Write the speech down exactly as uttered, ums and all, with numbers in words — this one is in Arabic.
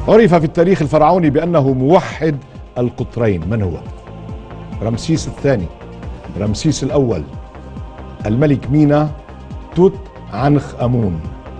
عرف في التاريخ الفرعوني بأنه موحد القطرين. من هو؟ رمسيس الثاني، رمسيس الأول، الملك مينا، توت عنخ آمون.